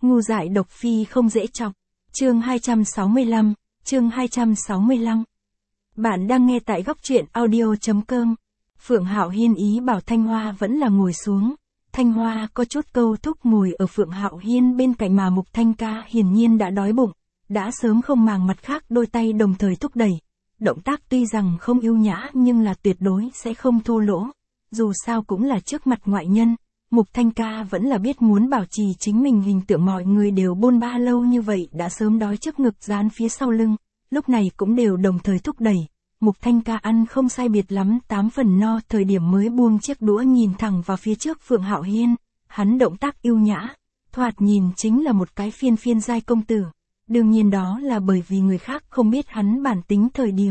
Ngu dại độc phi không dễ chọc. Chương 265, chương 265. Bạn đang nghe tại góc truyện audio.com. Phượng Hạo Hiên ý bảo Thanh Hoa vẫn là ngồi xuống. Thanh Hoa có chút câu thúc ngồi ở Phượng Hạo Hiên bên cạnh mà Mục Thanh Ca hiển nhiên đã đói bụng, đã sớm không màng mặt khác đôi tay đồng thời thúc đẩy. Động tác tuy rằng không ưu nhã nhưng là tuyệt đối sẽ không thô lỗ. Dù sao cũng là trước mặt ngoại nhân, Mục Thanh Ca vẫn là biết muốn bảo trì chính mình hình tượng mọi người đều bôn ba lâu như vậy đã sớm đói trước ngực dán phía sau lưng, lúc này cũng đều đồng thời thúc đẩy. Mục Thanh Ca ăn không sai biệt lắm 8 phần no thời điểm mới buông chiếc đũa nhìn thẳng vào phía trước Phượng Hạo Hiên, hắn động tác ưu nhã, thoạt nhìn chính là một cái phiên phiên giai công tử, đương nhiên đó là bởi vì người khác không biết hắn bản tính thời điểm.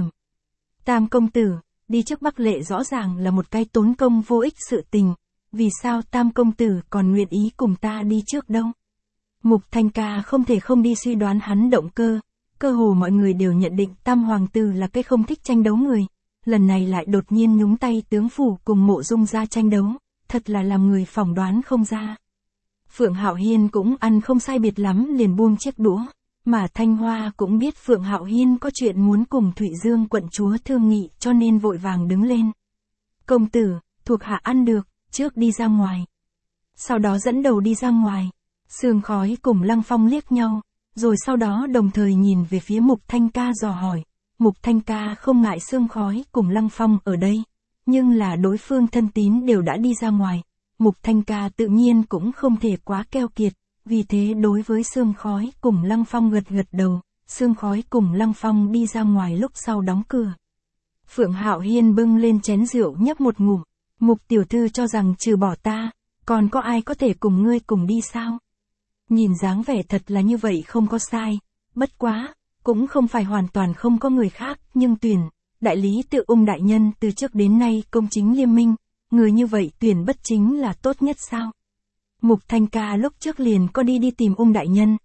Tam công tử, đi trước Bắc Lệ rõ ràng là một cái tốn công vô ích sự tình, vì sao Tam công tử còn nguyện ý cùng ta đi trước đâu? Mục Thanh Ca không thể không đi suy đoán hắn động cơ. Cơ hồ mọi người đều nhận định Tam hoàng tử là cái không thích tranh đấu người, lần này lại đột nhiên nhúng tay tướng phủ cùng Mộ Dung ra tranh đấu, thật là làm người phỏng đoán không ra. Phượng Hạo Hiên cũng ăn không sai biệt lắm liền buông chiếc đũa, mà Thanh Hoa cũng biết Phượng Hạo Hiên có chuyện muốn cùng Thụy Dương quận chúa thương nghị cho nên vội vàng đứng lên. Công tử, thuộc hạ ăn được, trước đi ra ngoài. Sau đó dẫn đầu đi ra ngoài, Sương Khói cùng Lăng Phong liếc nhau. Rồi sau đó đồng thời nhìn về phía Mục Thanh Ca dò hỏi, Mục Thanh Ca không ngại Sương Khói cùng Lăng Phong ở đây, nhưng là đối phương thân tín đều đã đi ra ngoài, Mục Thanh Ca tự nhiên cũng không thể quá keo kiệt, vì thế đối với Sương Khói cùng Lăng Phong gật gật đầu, Sương Khói cùng Lăng Phong đi ra ngoài lúc sau đóng cửa. Phượng Hạo Hiên bưng lên chén rượu nhấp một ngụm, Mục tiểu thư cho rằng trừ bỏ ta, còn có ai có thể cùng ngươi cùng đi sao? Nhìn dáng vẻ thật là như vậy không có sai, bất quá, cũng không phải hoàn toàn không có người khác, nhưng tuyển, đại lý tự Ung đại nhân từ trước đến nay công chính liêm minh, người như vậy tuyển bất chính là tốt nhất sao? Mục Thanh Ca lúc trước liền có đi tìm Ung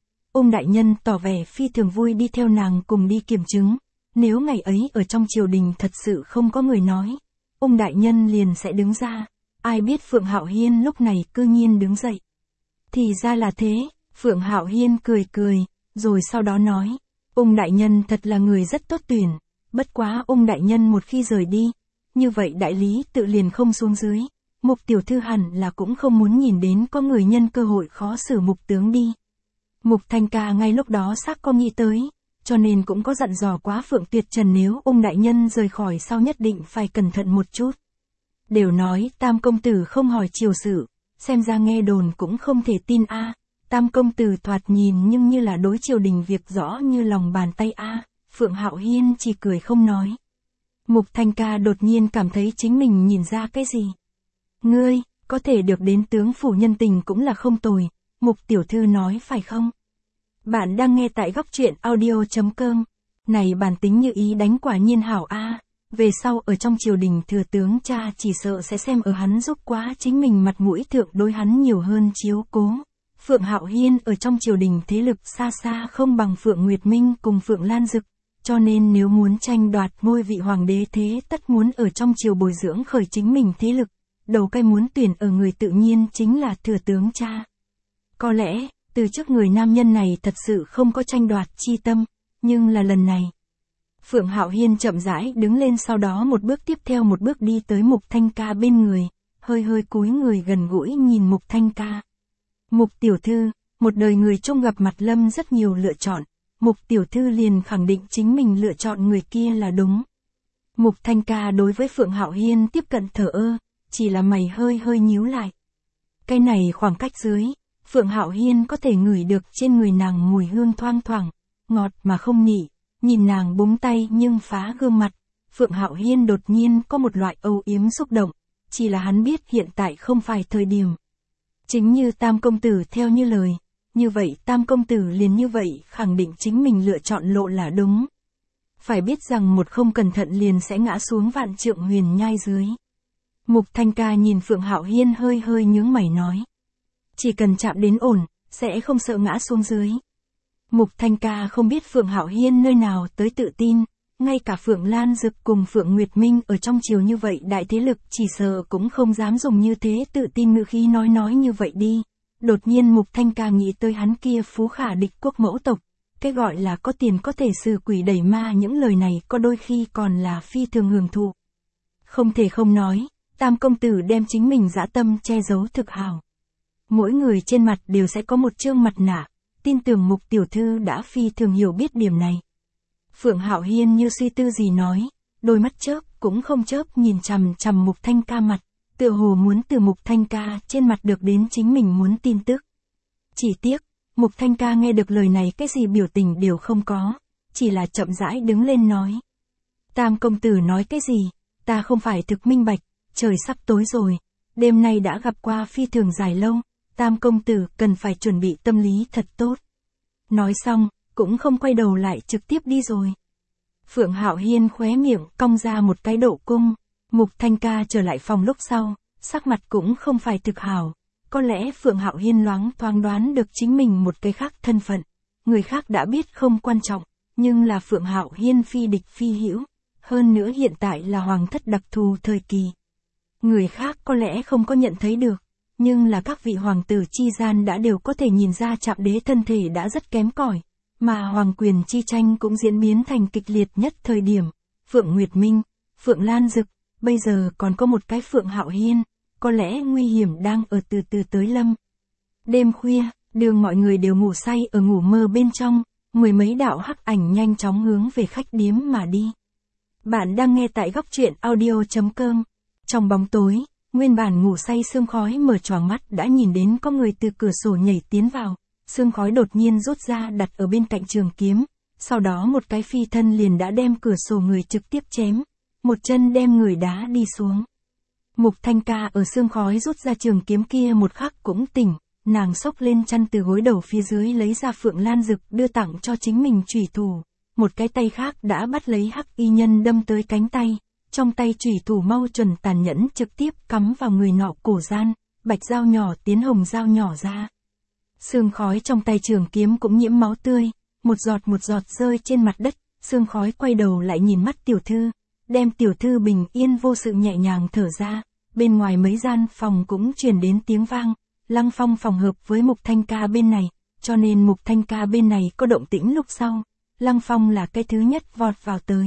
đại nhân tỏ vẻ phi thường vui đi theo nàng cùng đi kiểm chứng, nếu ngày ấy ở trong triều đình thật sự không có người nói, Ung đại nhân liền sẽ đứng ra, ai biết Phượng Hạo Hiên lúc này cư nhiên đứng dậy. Thì ra là thế, Phượng Hạo Hiên cười cười, rồi sau đó nói, Ung đại nhân thật là người rất tốt tuyển, bất quá Ung đại nhân một khi rời đi, như vậy đại lý tự liền không xuống dưới, Mục tiểu thư hẳn là cũng không muốn nhìn đến có người nhân cơ hội khó xử Mục tướng đi. Mục Thanh Ca ngay lúc đó xác có nghĩ tới, cho nên cũng có dặn dò quá Phượng Tuyệt Trần nếu Ung đại nhân rời khỏi sau nhất định phải cẩn thận một chút. Đều nói Tam công tử không hỏi triều sự, xem ra nghe đồn cũng không thể tin a. Tam công tử thoạt nhìn nhưng như là đối triều đình việc rõ như lòng bàn tay a. Phượng Hạo Hiên chỉ cười không nói. Mục Thanh Ca đột nhiên cảm thấy chính mình nhìn ra cái gì. Ngươi, có thể được đến tướng phủ nhân tình cũng là không tồi, Mục tiểu thư nói phải không? Bạn đang nghe tại góc truyện audio.com. Này bản tính như ý đánh quả nhiên hảo a. Về sau ở trong triều đình thừa tướng cha chỉ sợ sẽ xem ở hắn giúp quá chính mình mặt mũi thượng đối hắn nhiều hơn chiếu cố. Phượng Hạo Hiên ở trong triều đình thế lực xa xa không bằng Phượng Nguyệt Minh cùng Phượng Lan Dực, cho nên nếu muốn tranh đoạt ngôi vị hoàng đế thế tất muốn ở trong triều bồi dưỡng khởi chính mình thế lực, đầu cây muốn tuyển ở người tự nhiên chính là thừa tướng cha. Có lẽ, từ trước người nam nhân này thật sự không có tranh đoạt chi tâm, nhưng là lần này. Phượng Hạo Hiên chậm rãi đứng lên sau đó một bước tiếp theo một bước đi tới Mục Thanh Ca bên người, hơi hơi cúi người gần gũi nhìn Mục Thanh Ca. Mục tiểu thư, một đời người trông gặp mặt lâm rất nhiều lựa chọn, Mục tiểu thư liền khẳng định chính mình lựa chọn người kia là đúng. Mục Thanh Ca đối với Phượng Hạo Hiên tiếp cận thờ ơ, chỉ là mày hơi hơi nhíu lại. Cái này khoảng cách dưới, Phượng Hạo Hiên có thể ngửi được trên người nàng mùi hương thoang thoảng, ngọt mà không nị. Nhìn nàng búng tay nhưng phá gương mặt, Phượng Hạo Hiên đột nhiên có một loại âu yếm xúc động, chỉ là hắn biết hiện tại không phải thời điểm. Chính như Tam công tử theo như lời, như vậy Tam công tử liền như vậy khẳng định chính mình lựa chọn lộ là đúng. Phải biết rằng một không cẩn thận liền sẽ ngã xuống vạn trượng huyền nhai dưới. Mục Thanh Ca nhìn Phượng Hạo Hiên hơi hơi nhướng mày nói. Chỉ cần chạm đến ổn, sẽ không sợ ngã xuống dưới. Mục Thanh Ca không biết Phượng Hạo Hiên nơi nào tới tự tin, ngay cả Phượng Lan Dực cùng Phượng Nguyệt Minh ở trong triều như vậy đại thế lực chỉ sợ cũng không dám dùng như thế tự tin ngữ khí nói như vậy đi. Đột nhiên Mục Thanh Ca nghĩ tới hắn kia phú khả địch quốc mẫu tộc, cái gọi là có tiền có thể xử quỷ đẩy ma, những lời này có đôi khi còn là phi thường hưởng thụ. Không thể không nói, Tam công tử đem chính mình dã tâm che giấu thực hào. Mỗi người trên mặt đều sẽ có một trương mặt nạ, tin tưởng Mục tiểu thư đã phi thường hiểu biết điểm này. Phượng Hạo Hiên như suy tư gì nói, đôi mắt chớp cũng không chớp nhìn chằm chằm Mục Thanh Ca mặt, tựa hồ muốn từ Mục Thanh Ca trên mặt được đến chính mình muốn tin tức. Chỉ tiếc, Mục Thanh Ca nghe được lời này cái gì biểu tình đều không có, chỉ là chậm rãi đứng lên nói. Tam công tử nói cái gì, ta không phải thực minh bạch, trời sắp tối rồi, đêm nay đã gặp qua phi thường dài lâu, Tam công tử cần phải chuẩn bị tâm lý thật tốt. Nói xong, cũng không quay đầu lại trực tiếp đi rồi. Phượng Hạo Hiên khóe miệng cong ra một cái độ cung, Mục Thanh Ca trở lại phòng lúc sau, sắc mặt cũng không phải thực hảo. Có lẽ Phượng Hạo Hiên loáng thoáng đoán được chính mình một cái khác thân phận, người khác đã biết không quan trọng, nhưng là Phượng Hạo Hiên phi địch phi hữu, hơn nữa hiện tại là hoàng thất đặc thù thời kỳ. Người khác có lẽ không có nhận thấy được, nhưng là các vị hoàng tử chi gian đã đều có thể nhìn ra Trạm Đế thân thể đã rất kém cỏi, mà hoàng quyền chi tranh cũng diễn biến thành kịch liệt nhất thời điểm. Phượng Nguyệt Minh, Phượng Lan Dực, bây giờ còn có một cái Phượng Hạo Hiên, có lẽ nguy hiểm đang ở từ từ tới lâm. Đêm khuya, đường mọi người đều ngủ say ở ngủ mơ bên trong, mười mấy đạo hắc ảnh nhanh chóng hướng về khách điếm mà đi. Bạn đang nghe tại góc truyện audio.com. Trong bóng tối, nguyên bản ngủ say Sương Khói mở choàng mắt đã nhìn đến có người từ cửa sổ nhảy tiến vào, Sương Khói đột nhiên rút ra đặt ở bên cạnh trường kiếm, sau đó một cái phi thân liền đã đem cửa sổ người trực tiếp chém, một chân đem người đá đi xuống. Mục Thanh Ca ở Sương Khói rút ra trường kiếm kia một khắc cũng tỉnh, nàng xốc lên chăn từ gối đầu phía dưới lấy ra Phượng Lan Dực đưa tặng cho chính mình chủy thủ, một cái tay khác đã bắt lấy hắc y nhân đâm tới cánh tay, trong tay chủy thủ mau chuẩn tàn nhẫn trực tiếp cắm vào người nọ cổ gian, bạch dao nhỏ tiến hồng dao nhỏ ra. Sương Khói trong tay trường kiếm cũng nhiễm máu tươi, một giọt rơi trên mặt đất, Sương Khói quay đầu lại nhìn mắt tiểu thư, đem tiểu thư bình yên vô sự nhẹ nhàng thở ra. Bên ngoài mấy gian phòng cũng truyền đến tiếng vang, Lăng Phong phòng hợp với Mục Thanh Ca bên này, cho nên Mục Thanh Ca bên này có động tĩnh lúc sau, Lăng Phong là cái thứ nhất vọt vào tới.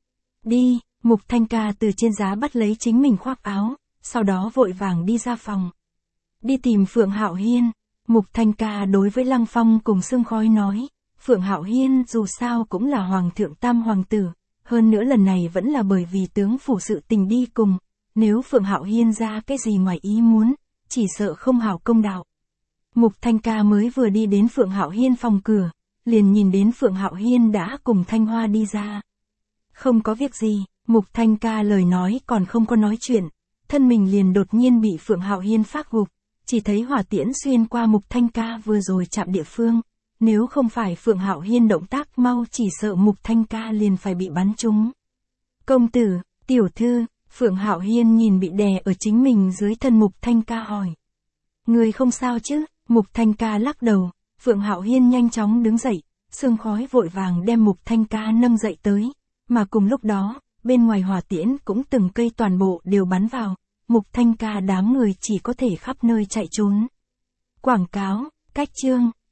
Đi, Mục Thanh Ca từ trên giá bắt lấy chính mình khoác áo, sau đó vội vàng đi ra phòng. Đi tìm Phượng Hạo Hiên, Mục Thanh Ca đối với Lăng Phong cùng Sương Khói nói, Phượng Hạo Hiên dù sao cũng là hoàng thượng tam hoàng tử, hơn nữa lần này vẫn là bởi vì tướng phủ sự tình đi cùng. Nếu Phượng Hạo Hiên ra cái gì ngoài ý muốn, chỉ sợ không hảo công đạo. Mục Thanh Ca mới vừa đi đến Phượng Hạo Hiên phòng cửa, liền nhìn đến Phượng Hạo Hiên đã cùng Thanh Hoa đi ra. Không có việc gì, Mục Thanh Ca lời nói còn không có nói chuyện, thân mình liền đột nhiên bị Phượng Hạo Hiên phát gục, chỉ thấy hỏa tiễn xuyên qua Mục Thanh Ca vừa rồi chạm địa phương, nếu không phải Phượng Hạo Hiên động tác mau chỉ sợ Mục Thanh Ca liền phải bị bắn trúng. Công tử, tiểu thư, Phượng Hạo Hiên nhìn bị đè ở chính mình dưới thân Mục Thanh Ca hỏi. Người không sao chứ? Mục Thanh Ca lắc đầu, Phượng Hạo Hiên nhanh chóng đứng dậy, Sương Khói vội vàng đem Mục Thanh Ca nâng dậy tới, mà cùng lúc đó, bên ngoài hỏa tiễn cũng từng cây toàn bộ đều bắn vào, Mục Thanh Ca đám người chỉ có thể khắp nơi chạy trốn. Quảng cáo, cách chương,